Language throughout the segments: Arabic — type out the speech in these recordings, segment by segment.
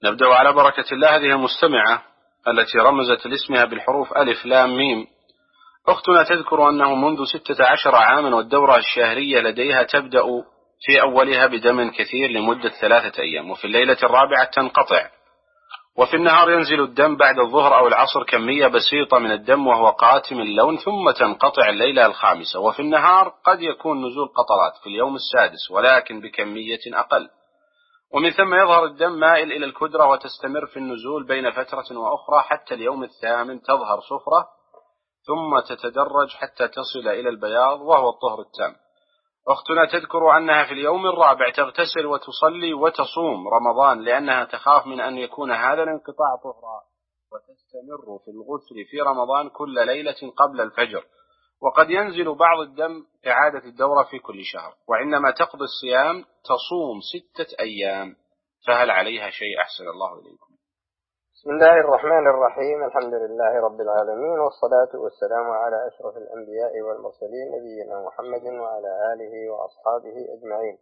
نبدأ على بركة الله. هذه المستمعة التي رمزت لاسمها بالحروف ألف لام ميم، أختنا تذكر أنه منذ 16 عاما والدورة الشهرية لديها تبدأ في أولها بدم كثير لمدة 3 أيام، وفي الليلة الرابعة تنقطع، وفي النهار ينزل الدم بعد الظهر أو العصر كمية بسيطة من الدم وهو قاتم اللون، ثم تنقطع الليلة الخامسة، وفي النهار قد يكون نزول قطرات في اليوم السادس ولكن بكمية أقل، ومن ثم يظهر الدم مائل إلى الكدرة وتستمر في النزول بين فترة وأخرى حتى اليوم الثامن تظهر صفرة ثم تتدرج حتى تصل إلى البياض وهو الطهر التام. أختنا تذكر أنها في اليوم الرابع تغتسل وتصلي وتصوم رمضان لأنها تخاف من أن يكون هذا الانقطاع طهرا، وتستمر في الغسل في رمضان كل ليلة قبل الفجر، وقد ينزل بعض الدم كعادة الدورة في كل شهر، وعندما تقضي الصيام تصوم 6 أيام، فهل عليها شيء؟ أحسن الله إليكم. بسم الله الرحمن الرحيم. الحمد لله رب العالمين، والصلاة والسلام على أشرف الأنبياء والمرسلين نبينا محمد وعلى آله وأصحابه أجمعين.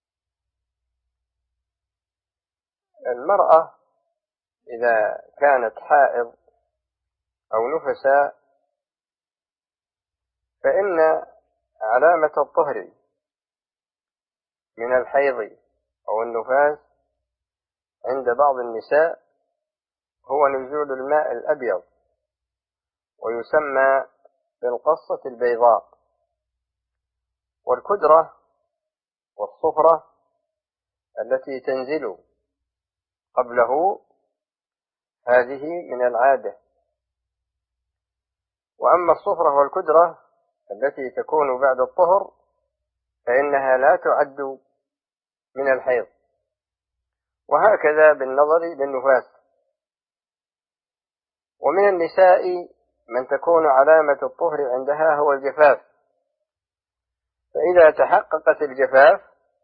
المرأة إذا كانت حائض أو نفساء فإن علامة الطهر من الحيض أو النفاس عند بعض النساء هو نزول الماء الأبيض، ويسمى بالقصة البيضاء، والكدرة والصفرة التي تنزل قبله هذه من العادة. وأما الصفرة والكدرة التي تكون بعد الطهر فإنها لا تعد من الحيض، وهكذا بالنظر للنفاس. ومن النساء من تكون علامة الطهر عندها هو الجفاف، فإذا تحققت الجفاف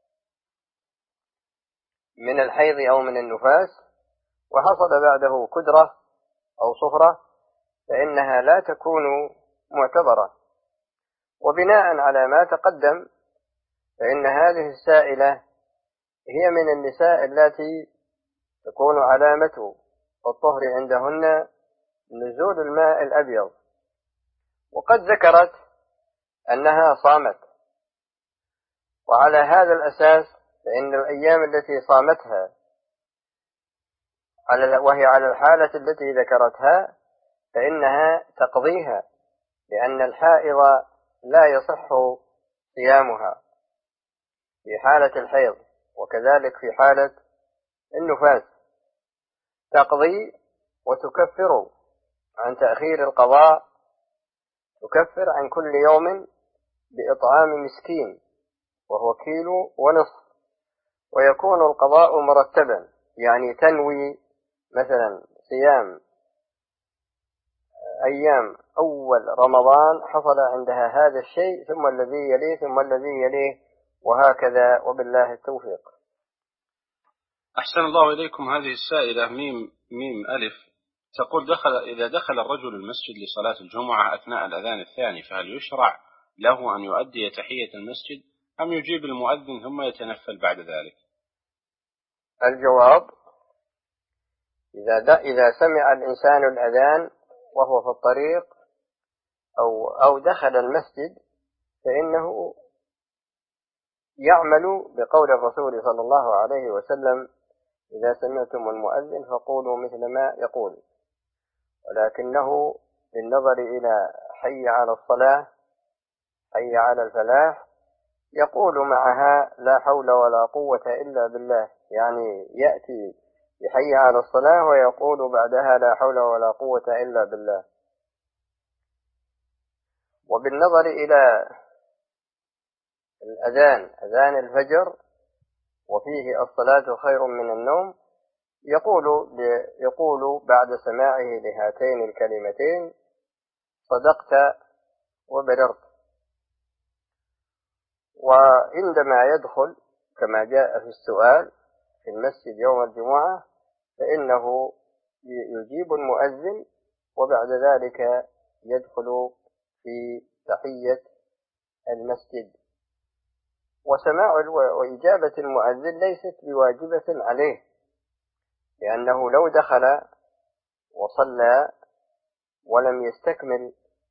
من الحيض أو من النفاس وحصل بعده كدرة أو صفرة فإنها لا تكون معتبرة. وبناء على ما تقدم فإن هذه السائلة هي من النساء التي تكون علامة الطهر عندهن نزول الماء الأبيض، وقد ذكرت أنها صامت، وعلى هذا الأساس فإن الأيام التي صامتها وهي على الحالة التي ذكرتها فإنها تقضيها، لأن الحائض لا يصح صيامها في حالة الحيض وكذلك في حالة النفاس، تقضي وتكفر عن تأخير القضاء، تكفر عن كل يوم بإطعام مسكين وهو 1.5 كيلو، ويكون القضاء مرتبا، يعني تنوي مثلا صيام أيام أول رمضان حصل عندها هذا الشيء ثم الذي يليه ثم الذي يليه، وهكذا، وبالله التوفيق. أحسن الله إليكم. هذه السائلة ميم ألف تقول إذا دخل الرجل المسجد لصلاة الجمعة أثناء الأذان الثاني فهل يشرع له أن يؤدي تحية المسجد أم يجيب المؤذن ثم يتنفل بعد ذلك؟ الجواب: إذا سمع الإنسان الأذان وهو في الطريق أو دخل المسجد فإنه يعمل بقول الرسول صلى الله عليه وسلم: إذا سمعتم المؤذن فقولوا مثل ما يقول، ولكنه بالنظر إلى حي على الصلاة حي على الفلاح يقول معها لا حول ولا قوة إلا بالله، يعني يأتي بحي على الصلاة ويقول بعدها لا حول ولا قوة إلا بالله. وبالنظر إلى الأذان، أذان الفجر وفيه الصلاة خير من النوم، يقول بعد سماعه لهاتين الكلمتين: صدقت وبررت. وعندما يدخل كما جاء في السؤال في المسجد يوم الجمعة فإنه يجيب المؤذن وبعد ذلك يدخل في تحية المسجد. وسماع وإجابة المؤذن ليست بواجبة عليه، لأنه لو دخل وصلى ولم يستكمل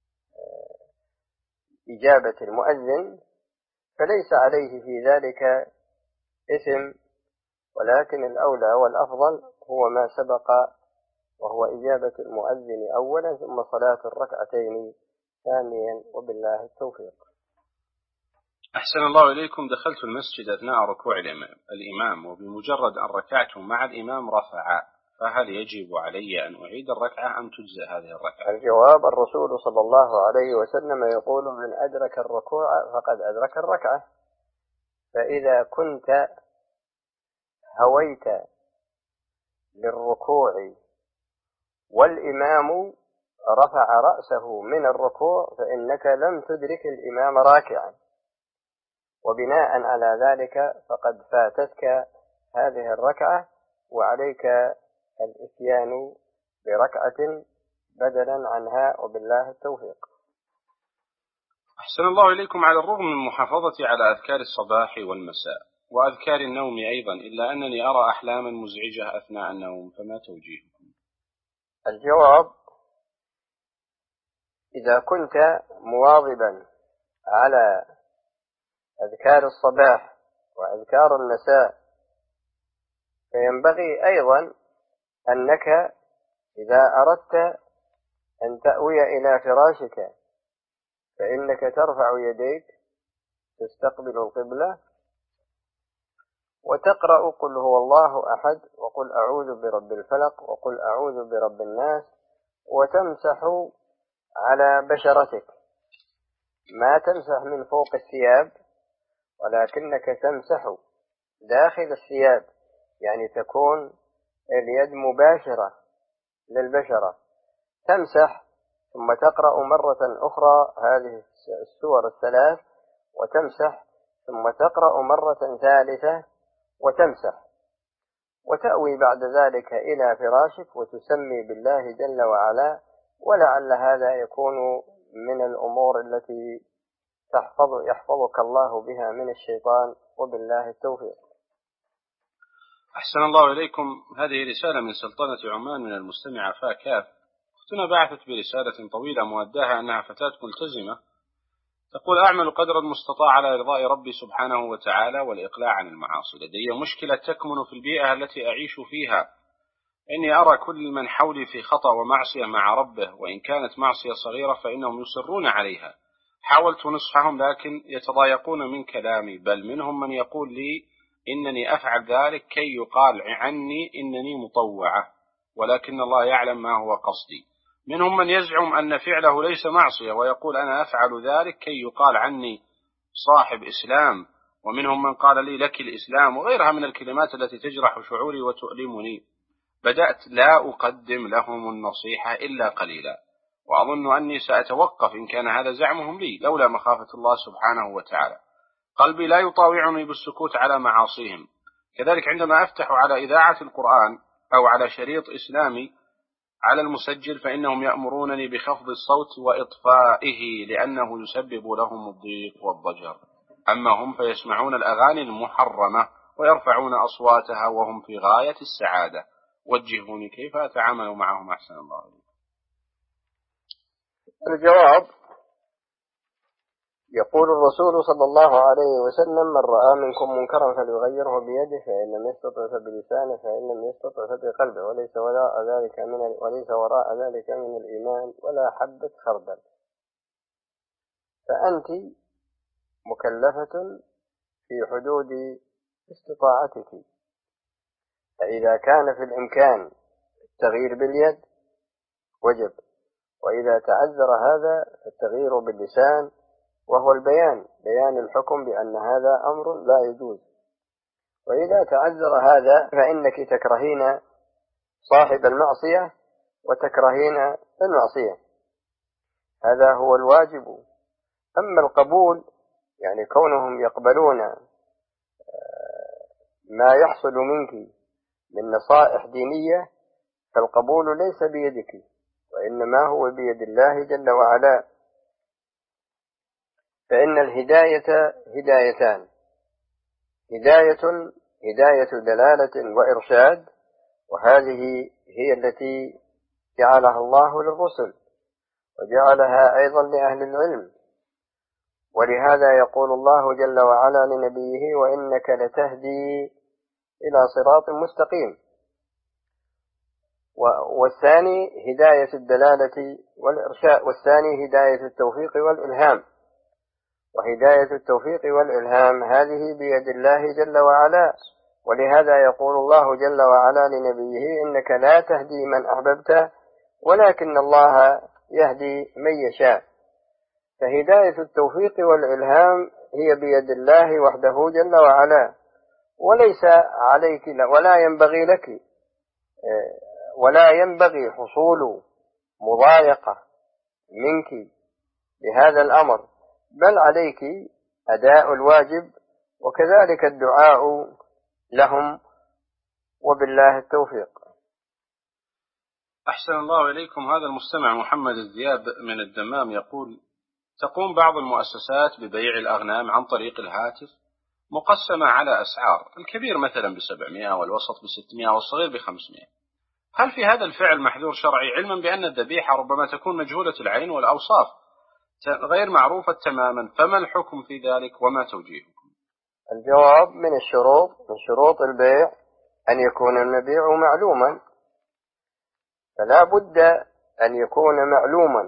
إجابة المؤذن فليس عليه في ذلك إثم، ولكن الأولى والأفضل هو ما سبق، وهو إجابة المؤذن أولا ثم صلاة الركعتين ثانيا، وبالله التوفيق. أحسن الله إليكم. دخلت المسجد أثناء ركوع الإمام وبمجرد أن ركعت مع الإمام رفع، فهل يجب علي أن أعيد الركعة أم تجزئ هذه الركعة؟ الجواب: الرسول صلى الله عليه وسلم يقول: من أدرك الركوع فقد أدرك الركعة. فإذا كنت هويت للركوع والإمام رفع رأسه من الركوع فإنك لم تدرك الإمام راكعا، وبناء على ذلك فقد فاتتك هذه الركعة، وعليك الإتيان بركعة بدلا عنها، وبالله التوفيق. أحسن الله إليكم. على الرغم من محافظتي على أذكار الصباح والمساء وأذكار النوم أيضا، إلا أنني أرى أحلاما مزعجة أثناء النوم، فما توجيهكم؟ الجواب: إذا كنت مواظبا على أذكار الصباح وأذكار المساء فينبغي أيضا أنك إذا أردت أن تأوي إلى فراشك فإنك ترفع يديك تستقبل القبلة وتقرأ قل هو الله أحد وقل أعوذ برب الفلق وقل أعوذ برب الناس، وتمسح على بشرتك، ما تمسح من فوق الثياب ولكنك تمسح داخل الثياب، يعني تكون اليد مباشرة للبشرة، تمسح ثم تقرأ مرة أخرى هذه السور الثلاث وتمسح، ثم تقرأ مرة ثالثة وتمسح، وتأوي بعد ذلك إلى فراشك وتسمي بالله جل وعلا، ولعل هذا يكون من الأمور التي يحفظك الله بها من الشيطان، وبالله التوفيق. أحسن الله إليكم. هذه رسالة من سلطنة عمان من المستمعة فاكاف. أختنا بعثت برسالة طويلة مؤداها أنها فتاة ملتزمة، تقول: أعمل قدر المستطاع على إرضاء ربي سبحانه وتعالى والإقلاع عن المعاصي. لدي مشكلة تكمن في البيئة التي أعيش فيها، إني أرى كل من حولي في خطأ ومعصية مع ربه، وإن كانت معصية صغيرة فإنهم يصرون عليها. حاولت نصحهم لكن يتضايقون من كلامي، بل منهم من يقول لي إنني أفعل ذلك كي يقال عني إنني مطوعة، ولكن الله يعلم ما هو قصدي. منهم من يزعم أن فعله ليس معصية ويقول أنا أفعل ذلك كي يقال عني صاحب إسلام، ومنهم من قال لي لك الإسلام، وغيرها من الكلمات التي تجرح شعوري وتؤلمني. بدأت لا أقدم لهم النصيحة إلا قليلا، وأظن أني سأتوقف إن كان هذا زعمهم لي، لولا مخافة الله سبحانه وتعالى. قلبي لا يطاوعني بالسكوت على معاصيهم. كذلك عندما أفتح على إذاعة القرآن أو على شريط إسلامي على المسجل فإنهم يأمرونني بخفض الصوت وإطفائه لأنه يسبب لهم الضيق والضجر، أما هم فيسمعون الأغاني المحرمة ويرفعون أصواتها وهم في غاية السعادة. وجهوني كيف أتعامل معهم أحسن الله عليكم؟ الجواب: يقول الرسول صلى الله عليه وسلم: من رأى منكم منكرا فليغيره بيده، فإن لم يستطع فبلسانه، فإن لم يستطع فبقلبه، وليس وراء ذلك من الإيمان ولا حبة خردل. فأنت مكلفة في حدود استطاعتك، فإذا كان في الإمكان التغيير باليد وجب، وإذا تعذر هذا فالتغيير باللسان، وهو بيان الحكم بأن هذا أمر لا يجوز. وإذا تعذر هذا فإنك تكرهين صاحب المعصية وتكرهين المعصية، هذا هو الواجب. أما القبول يعني كونهم يقبلون ما يحصل منك من نصائح دينية، فالقبول ليس بيدك وإنما هو بيد الله جل وعلا. فإن الهداية هدايتان: هداية دلالة وإرشاد، وهذه هي التي جعلها الله للرسل وجعلها أيضا لأهل العلم. ولهذا يقول الله جل وعلا لنبيه: وإنك لتهدي إلى صراط مستقيم. والثاني هداية الدلالة والإرشاد، والثاني هداية التوفيق والإلهام. وهداية التوفيق والإلهام هذه بيد الله جل وعلا، ولهذا يقول الله جل وعلا لنبيه: إنك لا تهدي من أحببت ولكن الله يهدي من يشاء. فهداية التوفيق والإلهام هي بيد الله وحده جل وعلا، وليس عليك ولا ينبغي لك ولا ينبغي حصول مضايقة منك بهذا الأمر، بل عليك أداء الواجب وكذلك الدعاء لهم، وبالله التوفيق. أحسن الله إليكم. هذا المستمع محمد الذياب من الدمام يقول: تقوم بعض المؤسسات ببيع الأغنام عن طريق الهاتف مقسمة على أسعار، الكبير مثلا ب700 والوسط ب600 والصغير ب500. هل في هذا الفعل محذور شرعي، علما بأن الذبيحة ربما تكون مجهولة العين والأوصاف غير معروفة تماما؟ فما الحكم في ذلك وما توجيهكم؟ الجواب: من شروط البيع أن يكون المبيع معلوما، فلا بد أن يكون معلوما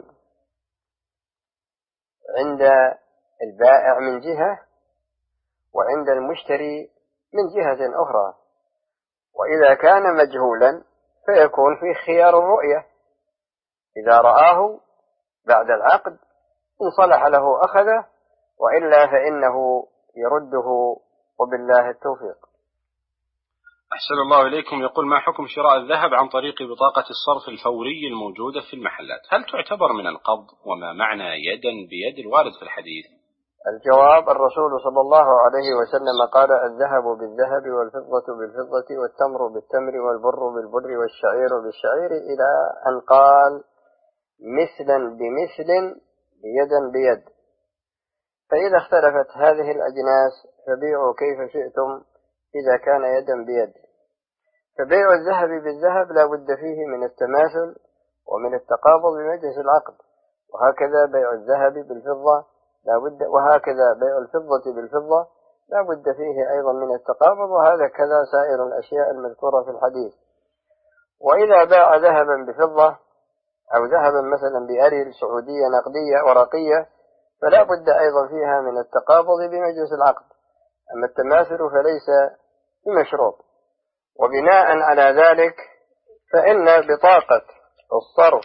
عند البائع من جهة وعند المشتري من جهة أخرى. وإذا كان مجهولا فيكون في خيار الرؤية، إذا رآه بعد العقد إن صلح له أخذه، وإلا فإنه يرده، وبالله التوفيق. أحسن الله إليكم. يقول: ما حكم شراء الذهب عن طريق بطاقة الصرف الفوري الموجودة في المحلات؟ هل تعتبر من القبض؟ وما معنى يدا بيد الوارد في الحديث؟ الجواب: الرسول صلى الله عليه وسلم قال: الذهب بالذهب والفضة بالفضة والتمر بالتمر والبر بالبر والشعير بالشعير، إلى أن قال: مثلا بمثل يدا بيد. فإذا اختلفت هذه الأجناس فبيعوا كيف شئتم إذا كان يدا بيد. فبيع الذهب بالذهب لا بد فيه من التماثل ومن التقابض بمجلس العقد، وهكذا بيع الذهب بالفضة لا بد، وهكذا بيع الفضة بالفضة لا بد فيه أيضا من التقابض، وهذا كذا سائر الأشياء المذكورة في الحديث. وإذا باع ذهبا بفضة أو ذهبا مثلا بأريل سعودية نقدية ورقية فلا بد أيضا فيها من التقابض بمجلس العقد. أما التماثل فليس بمشروط. وبناء على ذلك فإن بطاقة الصرف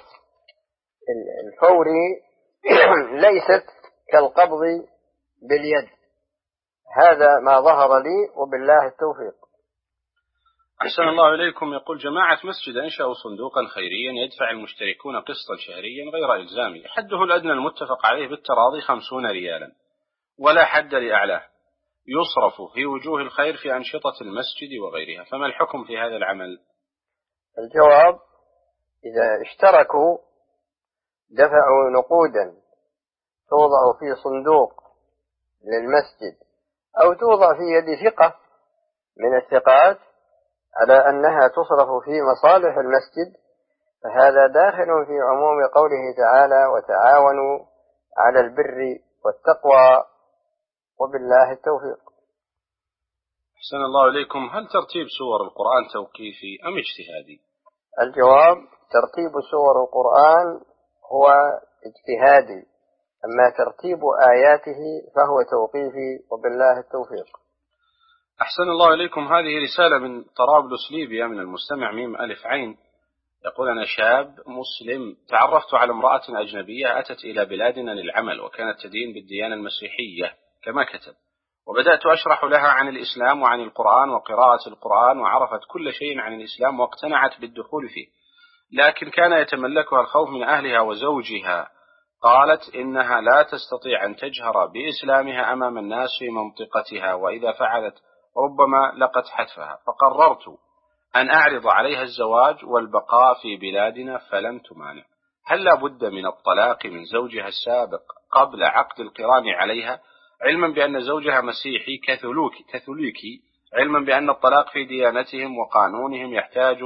الفوري ليست كالقبض باليد. هذا ما ظهر لي، وبالله التوفيق. أحسن الله إليكم. يقول: جماعة مسجد أنشأوا صندوقا خيريا يدفع المشتركون قسطا شهريا غير إلزامي، حده الأدنى المتفق عليه بالتراضي 50 ريالا ولا حد لأعلاه، يصرف في وجوه الخير في أنشطة المسجد وغيرها، فما الحكم في هذا العمل؟ الجواب: إذا اشتركوا دفعوا نقودا توضع في صندوق للمسجد أو توضع في يد ثقة من الثقات على أنها تصرف في مصالح المسجد، فهذا داخل في عموم قوله تعالى: وتعاونوا على البر والتقوى، وبالله التوفيق. أحسن الله إليكم. هل ترتيب سور القرآن توقيفي أم اجتهادي؟ الجواب: ترتيب سور القرآن هو اجتهادي، أما ترتيب آياته فهو توقيفي، وبالله التوفيق. أحسن الله إليكم. هذه رسالة من طرابلس ليبيا من المستمع ميم ألف عين، يقول: أنا شاب مسلم تعرفت على امرأة أجنبية أتت إلى بلادنا للعمل، وكانت تدين بالديانة المسيحية كما كتب، وبدأت أشرح لها عن الإسلام وعن القرآن وقراءة القرآن، وعرفت كل شيء عن الإسلام واقتنعت بالدخول فيه، لكن كان يتملكها الخوف من أهلها وزوجها. قالت إنها لا تستطيع أن تجهر بإسلامها أمام الناس في منطقتها، وإذا فعلت ربما لقت حتفها، فقررت أن أعرض عليها الزواج والبقاء في بلادنا فلم تمانع. هل لا بد من الطلاق من زوجها السابق قبل عقد القران عليها، علما بأن زوجها مسيحي كاثوليكي، علما بأن الطلاق في ديانتهم وقانونهم يحتاج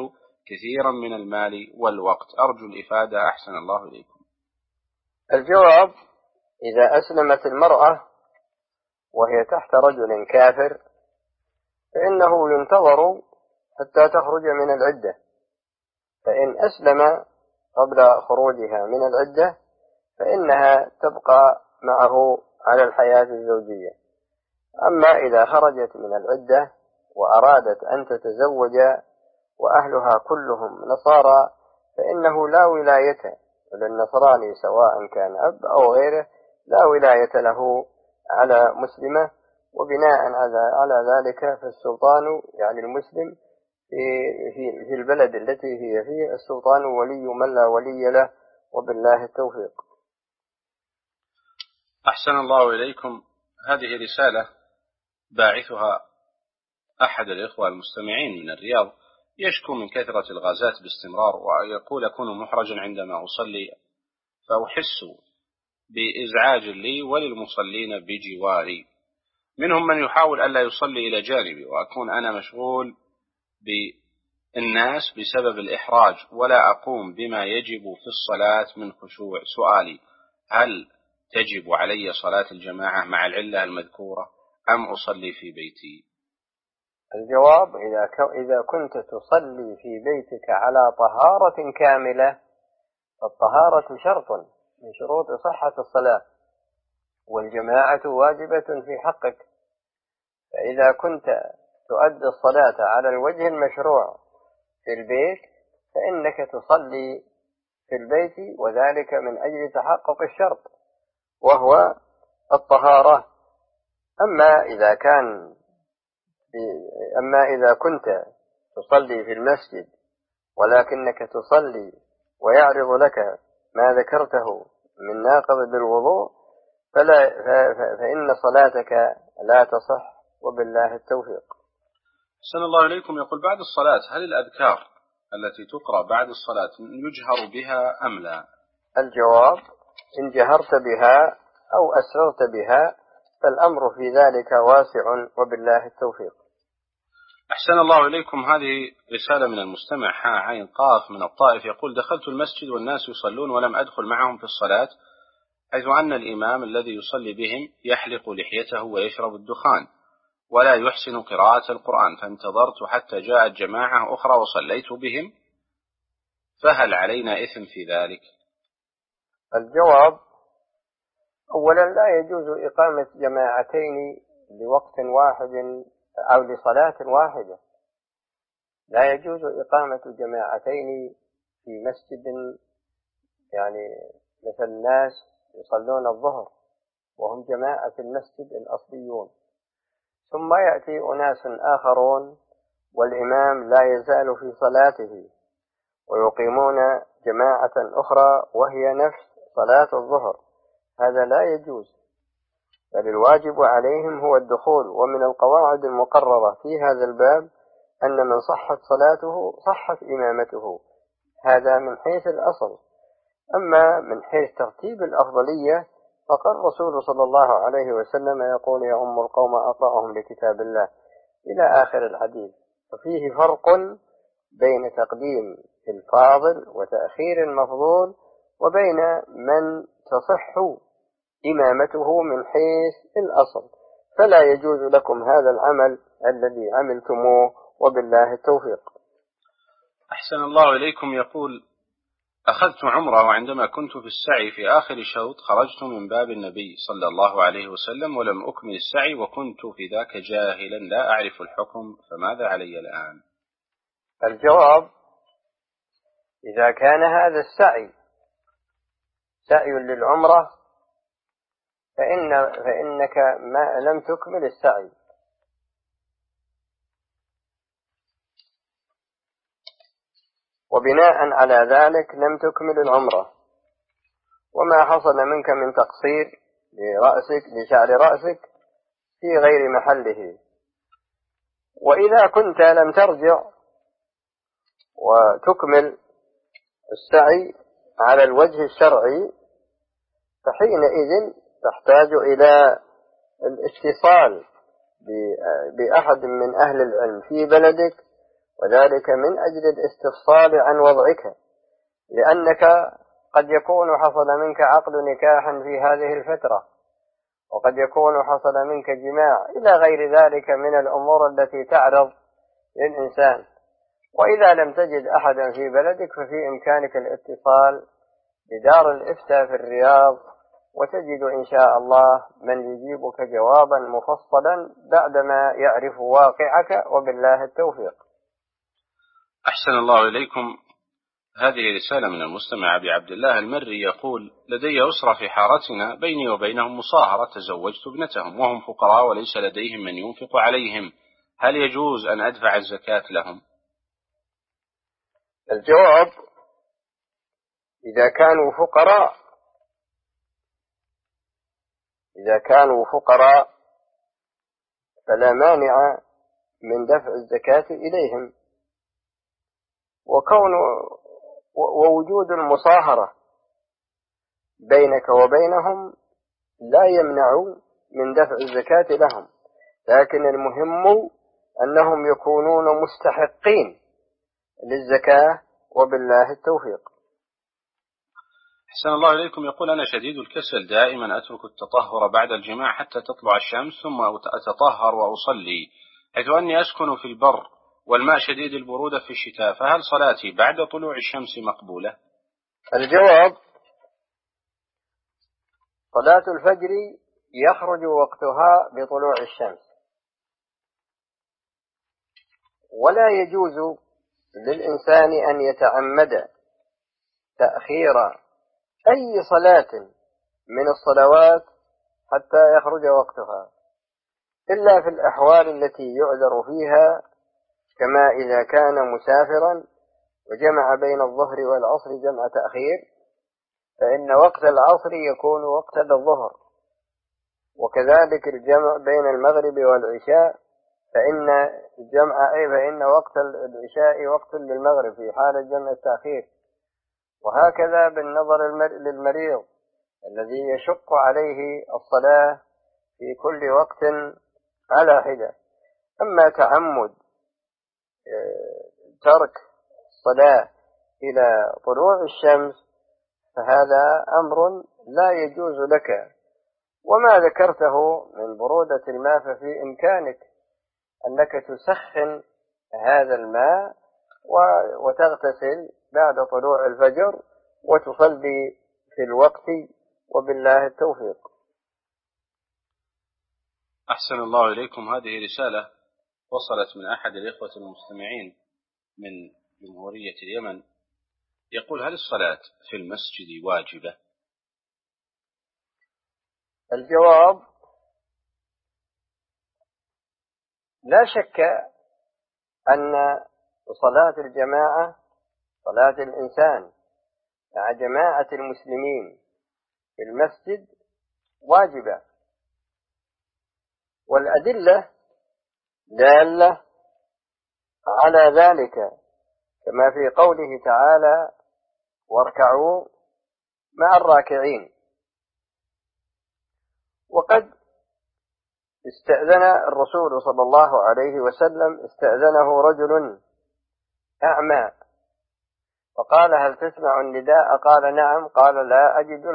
كثيرا من المال والوقت؟ أرجو الإفادة أحسن الله إليكم. الجواب: إذا أسلمت المرأة وهي تحت رجل كافر فإنه ينتظر حتى تخرج من العدة، فإن أسلم قبل خروجها من العدة فإنها تبقى معه على الحياة الزوجية. أما إذا خرجت من العدة وأرادت أن تتزوج وأهلها كلهم نصارى فإنه لا ولاية للنصراني سواء كان أب أو غيره، لا ولاية له على مسلمة. وبناء على ذلك فالسلطان يعني المسلم في البلد التي هي فيه السلطان ولي من لا ولي له، وبالله التوفيق. أحسن الله إليكم. هذه رسالة باعثها أحد الإخوة المستمعين من الرياض، يشكو من كثرة الغازات باستمرار، ويقول أكون محرجا عندما أصلي فأحس بإزعاج لي وللمصلين بجواري، منهم من يحاول ألا يصلي إلى جانبي، وأكون أنا مشغول بالناس بسبب الإحراج ولا أقوم بما يجب في الصلاة من خشوع. سؤالي: هل تجب علي صلاة الجماعة مع العلة المذكورة أم أصلي في بيتي؟ الجواب: إذا كنت تصلي في بيتك على طهارة كاملة، فالطهارة شرط من شروط صحة الصلاة، والجماعة واجبة في حقك. فإذا كنت تؤدي الصلاة على الوجه المشروع في البيت فإنك تصلي في البيت، وذلك من أجل تحقق الشرط وهو الطهارة. أما إذا كنت تصلي في المسجد ولكنك تصلي ويعرض لك ما ذكرته من ناقض الوضوء فإن صلاتك لا تصح، وبالله التوفيق. أحسن الله إليكم. يقول: بعد الصلاة هل الأذكار التي تقرأ بعد الصلاة يجهر بها أم لا؟ الجواب: إن جهرت بها أو أسررت بها فالأمر في ذلك واسع، وبالله التوفيق. أحسن الله إليكم. هذه رسالة من المستمع عين قاف من الطائف، يقول: دخلت المسجد والناس يصلون ولم أدخل معهم في الصلاة، حيث أن الإمام الذي يصلي بهم يحلق لحيته ويشرب الدخان ولا يحسن قراءة القرآن، فانتظرت حتى جاءت جماعة أخرى وصليت بهم، فهل علينا إثم في ذلك؟ الجواب: أولا لا يجوز إقامة جماعتين لوقت واحد أو لصلاة واحدة. لا يجوز إقامة جماعتين في مسجد، يعني مثل الناس يصلون الظهر وهم جماعة المسجد الأصليون، ثم يأتي أناس آخرون والإمام لا يزال في صلاته ويقيمون جماعة أخرى وهي نفس صلاة الظهر، هذا لا يجوز، بل الواجب عليهم هو الدخول. ومن القواعد المقررة في هذا الباب أن من صحت صلاته صحت إمامته، هذا من حيث الأصل. أما من حيث ترتيب الأفضلية فقال الرسول صلى الله عليه وسلم يقول: يؤم القوم أطاعهم لكتاب الله، إلى آخر الحديث. ففيه فرق بين تقديم الفاضل وتأخير المفضول، وبين من تصح إمامته من حيث الأصل. فلا يجوز لكم هذا العمل الذي عملتموه، وبالله التوفيق. أحسن الله إليكم. يقول: أخذت عمرة، وعندما كنت في السعي في آخر شوط خرجت من باب النبي صلى الله عليه وسلم ولم أكمل السعي، وكنت في ذاك جاهلا لا أعرف الحكم، فماذا علي الآن؟ الجواب: إذا كان هذا السعي سعي للعمرة فإنك ما لم تكمل السعي، وبناء على ذلك لم تكمل العمرة، وما حصل منك من تقصير لشعر رأسك في غير محله. وإذا كنت لم ترجع وتكمل السعي على الوجه الشرعي فحينئذ تحتاج إلى الاتصال بأحد من أهل العلم في بلدك وذلك من أجل الاستفصال عن وضعك، لأنك قد يكون حصل منك عقد نكاح في هذه الفترة، وقد يكون حصل منك جماع إلى غير ذلك من الأمور التي تعرض للإنسان. وإذا لم تجد أحدا في بلدك ففي إمكانك الاتصال بدار الإفتاء في الرياض، وتجد إن شاء الله من يجيبك جوابا مفصلا بعدما يعرف واقعك، وبالله التوفيق. أحسن الله إليكم. هذه رسالة من المستمع أبي عبد الله المري، يقول: لدي أسرة في حارتنا بيني وبينهم مصاهرة، تزوجت ابنتهم وهم فقراء وليس لديهم من ينفق عليهم، هل يجوز أن أدفع الزكاة لهم؟ الجواب: إذا كانوا فقراء فلا مانع من دفع الزكاة إليهم، ووجود المصاهرة بينك وبينهم لا يمنع من دفع الزكاة لهم، لكن المهم أنهم يكونون مستحقين للزكاة، وبالله التوفيق. أحسن الله إليكم. يقول: أنا شديد الكسل، دائما أترك التطهر بعد الجماع حتى تطلع الشمس ثم أتطهر وأصلي، حيث أني أسكن في البر والماء شديد البرودة في الشتاء، فهل صلاتي بعد طلوع الشمس مقبولة؟ الجواب: صلاة الفجر يخرج وقتها بطلوع الشمس، ولا يجوز للإنسان أن يتعمد تأخير أي صلاة من الصلوات حتى يخرج وقتها، إلا في الأحوال التي يعذر فيها، كما إذا كان مسافرا وجمع بين الظهر والعصر جمع تأخير، فإن وقت العصر يكون وقت الظهر، وكذلك الجمع بين المغرب والعشاء، فإن وقت العشاء وقت للمغرب في حال جمع التأخير. وهكذا بالنظر للمريض الذي يشق عليه الصلاة في كل وقت على حدة. أما تعمد ترك الصلاة إلى طلوع الشمس فهذا أمر لا يجوز لك. وما ذكرته من برودة الماء ففي إمكانك أنك تسخن هذا الماء وتغتسل بعد طلوع الفجر وتصلي في الوقت، وبالله التوفيق. أحسن الله إليكم. هذه رسالة وصلت من أحد الإخوة المستمعين من جمهورية اليمن، يقول: هل الصلاة في المسجد واجبة؟ الجواب: لا شك أن صلاة الجماعة، صلاة الإنسان مع جماعة المسلمين في المسجد واجبة، والأدلة دالة على ذلك، كما في قوله تعالى: واركعوا مع الراكعين. وقد استأذن الرسول صلى الله عليه وسلم، استأذنه رجل أعمى فقال: هل تسمع النداء؟ قال: نعم. قال: لا أجد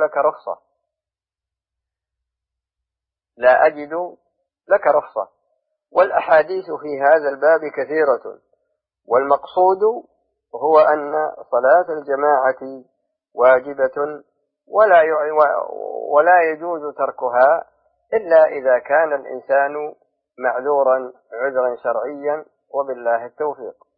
لك رخصة. والأحاديث في هذا الباب كثيرة، والمقصود هو أن صلاة الجماعة واجبة ولا يجوز تركها إلا إذا كان الإنسان معذورا عذرا شرعيا، وبالله التوفيق.